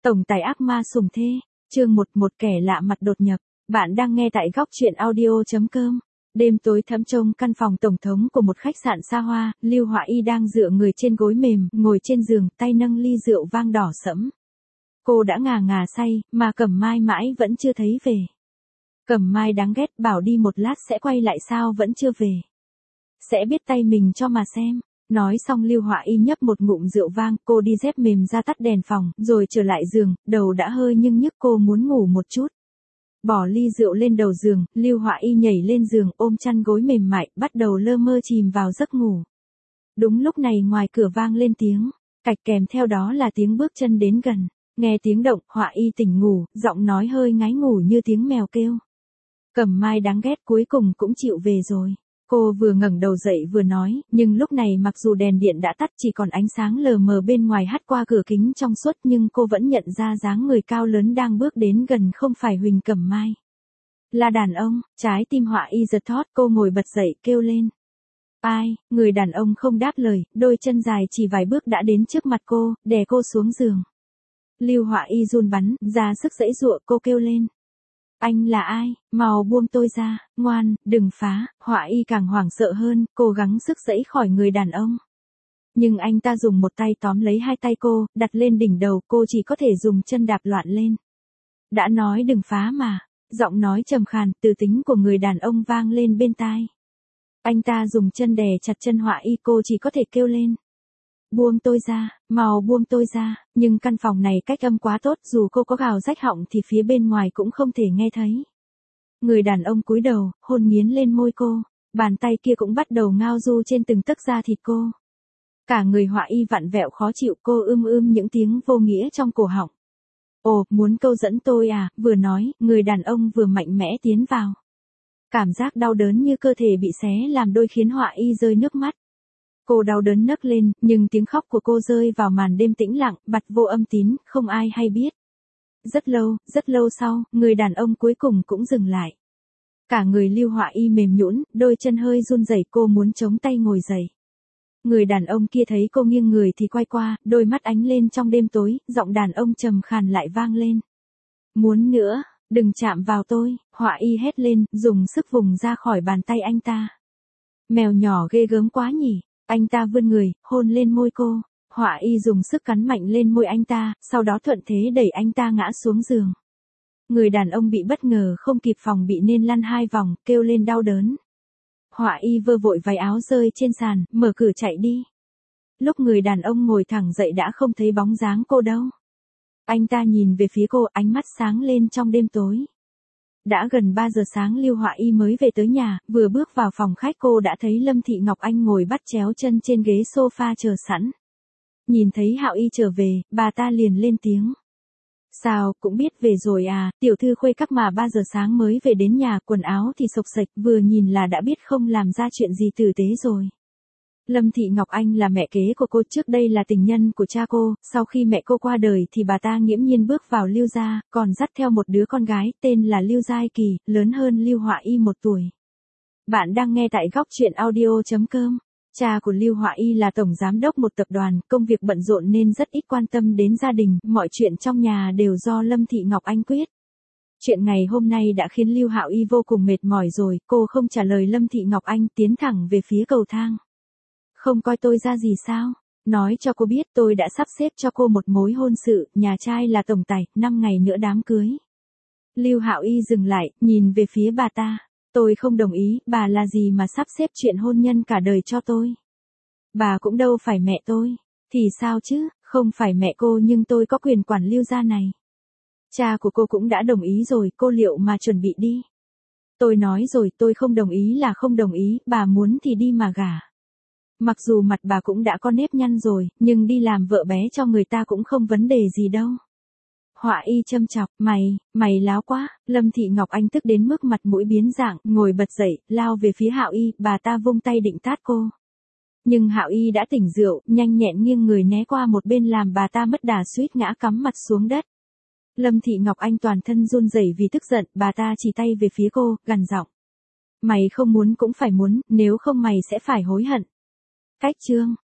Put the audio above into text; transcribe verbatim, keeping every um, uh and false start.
Tổng tài ác ma sủng thê, chương một, một kẻ lạ mặt đột nhập. Bạn đang nghe tại góc truyện audio chấm com. Đêm tối thẫm trông căn phòng tổng thống của một khách sạn xa hoa, Lưu Họa Y đang dựa người trên gối mềm, ngồi trên giường, tay nâng ly rượu vang đỏ sẫm. Cô đã ngà ngà say, mà Cẩm Mai mãi vẫn chưa thấy về. Cẩm Mai đáng ghét, bảo đi một lát sẽ quay lại sao vẫn chưa về. Sẽ biết tay mình cho mà xem. Nói xong Lưu Họa Y nhấp một ngụm rượu vang, cô đi dép mềm ra tắt đèn phòng, rồi trở lại giường, đầu đã hơi nhưng nhức cô muốn ngủ một chút. Bỏ ly rượu lên đầu giường, Lưu Họa Y nhảy lên giường ôm chăn gối mềm mại, bắt đầu lơ mơ chìm vào giấc ngủ. Đúng lúc này ngoài cửa vang lên tiếng, cạch kèm theo đó là tiếng bước chân đến gần. Nghe tiếng động, Họa Y tỉnh ngủ, giọng nói hơi ngáy ngủ như tiếng mèo kêu. Cẩm Mai đáng ghét cuối cùng cũng chịu về rồi. Cô vừa ngẩng đầu dậy vừa nói, nhưng lúc này mặc dù đèn điện đã tắt chỉ còn ánh sáng lờ mờ bên ngoài hắt qua cửa kính trong suốt nhưng cô vẫn nhận ra dáng người cao lớn đang bước đến gần không phải Huỳnh Cẩm Mai. Là đàn ông, trái tim Họa Y giật thót, cô ngồi bật dậy kêu lên. Ai, người đàn ông không đáp lời, đôi chân dài chỉ vài bước đã đến trước mặt cô, đè cô xuống giường. Lưu Họa Y run bắn, ra sức giãy giụa, cô kêu lên. Anh là ai, mau buông tôi ra, ngoan, đừng phá. Họa Y càng hoảng sợ hơn, cố gắng sức giãy khỏi người đàn ông. Nhưng anh ta dùng một tay tóm lấy hai tay cô, đặt lên đỉnh đầu, cô chỉ có thể dùng chân đạp loạn lên. Đã nói đừng phá mà, giọng nói trầm khàn, từ tính của người đàn ông vang lên bên tai. Anh ta dùng chân đè chặt chân Họa Y, cô chỉ có thể kêu lên. Buông tôi ra, mau buông tôi ra, nhưng căn phòng này cách âm quá tốt, dù cô có gào rách họng thì phía bên ngoài cũng không thể nghe thấy. Người đàn ông cúi đầu, hôn nghiến lên môi cô, bàn tay kia cũng bắt đầu ngao du trên từng tấc da thịt cô. Cả người Họa Y vặn vẹo khó chịu, cô ưm ưm những tiếng vô nghĩa trong cổ họng. Ồ, muốn câu dẫn tôi à, vừa nói, người đàn ông vừa mạnh mẽ tiến vào. Cảm giác đau đớn như cơ thể bị xé làm đôi khiến Họa Y rơi nước mắt. Cô đau đớn nấc lên, nhưng tiếng khóc của cô rơi vào màn đêm tĩnh lặng, bặt vô âm tín, không ai hay biết. Rất lâu, rất lâu sau, người đàn ông cuối cùng cũng dừng lại. Cả người Lưu Họa Y mềm nhũn, đôi chân hơi run rẩy, cô muốn chống tay ngồi dậy. Người đàn ông kia thấy cô nghiêng người thì quay qua, đôi mắt ánh lên trong đêm tối, giọng đàn ông trầm khàn lại vang lên. Muốn nữa, đừng chạm vào tôi, Họa Y hét lên, dùng sức vùng ra khỏi bàn tay anh ta. Mèo nhỏ ghê gớm quá nhỉ. Anh ta vươn người, hôn lên môi cô, Họa Y dùng sức cắn mạnh lên môi anh ta, sau đó thuận thế đẩy anh ta ngã xuống giường. Người đàn ông bị bất ngờ không kịp phòng bị nên lăn hai vòng, kêu lên đau đớn. Họa Y vơ vội váy áo rơi trên sàn, mở cửa chạy đi. Lúc người đàn ông ngồi thẳng dậy đã không thấy bóng dáng cô đâu. Anh ta nhìn về phía cô, ánh mắt sáng lên trong đêm tối. Đã gần ba giờ sáng Lưu Họa Y mới về tới nhà, vừa bước vào phòng khách cô đã thấy Lâm Thị Ngọc Anh ngồi bắt chéo chân trên ghế sofa chờ sẵn. Nhìn thấy Hạo Y trở về, bà ta liền lên tiếng. Sao, cũng biết về rồi à, tiểu thư khuê các mà ba giờ sáng mới về đến nhà, quần áo thì xộc xệch, vừa nhìn là đã biết không làm ra chuyện gì tử tế rồi. Lâm Thị Ngọc Anh là mẹ kế của cô, trước đây là tình nhân của cha cô, sau khi mẹ cô qua đời thì bà ta nghiễm nhiên bước vào Lưu gia, còn dắt theo một đứa con gái tên là Lưu Giai Kỳ, lớn hơn Lưu Họa Y một tuổi. Bạn đang nghe tại góc truyện audio chấm com. Cha của Lưu Họa Y là tổng giám đốc một tập đoàn, công việc bận rộn nên rất ít quan tâm đến gia đình, mọi chuyện trong nhà đều do Lâm Thị Ngọc Anh quyết. Chuyện ngày hôm nay đã khiến Lưu Họa Y vô cùng mệt mỏi rồi, cô không trả lời Lâm Thị Ngọc Anh, tiến thẳng về phía cầu thang. Không coi tôi ra gì sao? Nói cho cô biết tôi đã sắp xếp cho cô một mối hôn sự, nhà trai là tổng tài, năm ngày nữa đám cưới. Lưu Hạo Y dừng lại, nhìn về phía bà ta. Tôi không đồng ý, bà là gì mà sắp xếp chuyện hôn nhân cả đời cho tôi? Bà cũng đâu phải mẹ tôi. Thì sao chứ, không phải mẹ cô nhưng tôi có quyền quản Lưu gia này. Cha của cô cũng đã đồng ý rồi, cô liệu mà chuẩn bị đi. Tôi nói rồi, tôi không đồng ý là không đồng ý, bà muốn thì đi mà gả. Mặc dù mặt bà cũng đã có nếp nhăn rồi, nhưng đi làm vợ bé cho người ta cũng không vấn đề gì đâu. Họa Y châm chọc, mày, mày láo quá, Lâm Thị Ngọc Anh tức đến mức mặt mũi biến dạng, ngồi bật dậy, lao về phía Hạo Y, bà ta vung tay định tát cô. Nhưng Hạo Y đã tỉnh rượu, nhanh nhẹn nghiêng người né qua một bên làm bà ta mất đà suýt ngã cắm mặt xuống đất. Lâm Thị Ngọc Anh toàn thân run rẩy vì tức giận, bà ta chỉ tay về phía cô, gằn giọng. Mày không muốn cũng phải muốn, nếu không mày sẽ phải hối hận. Cách chương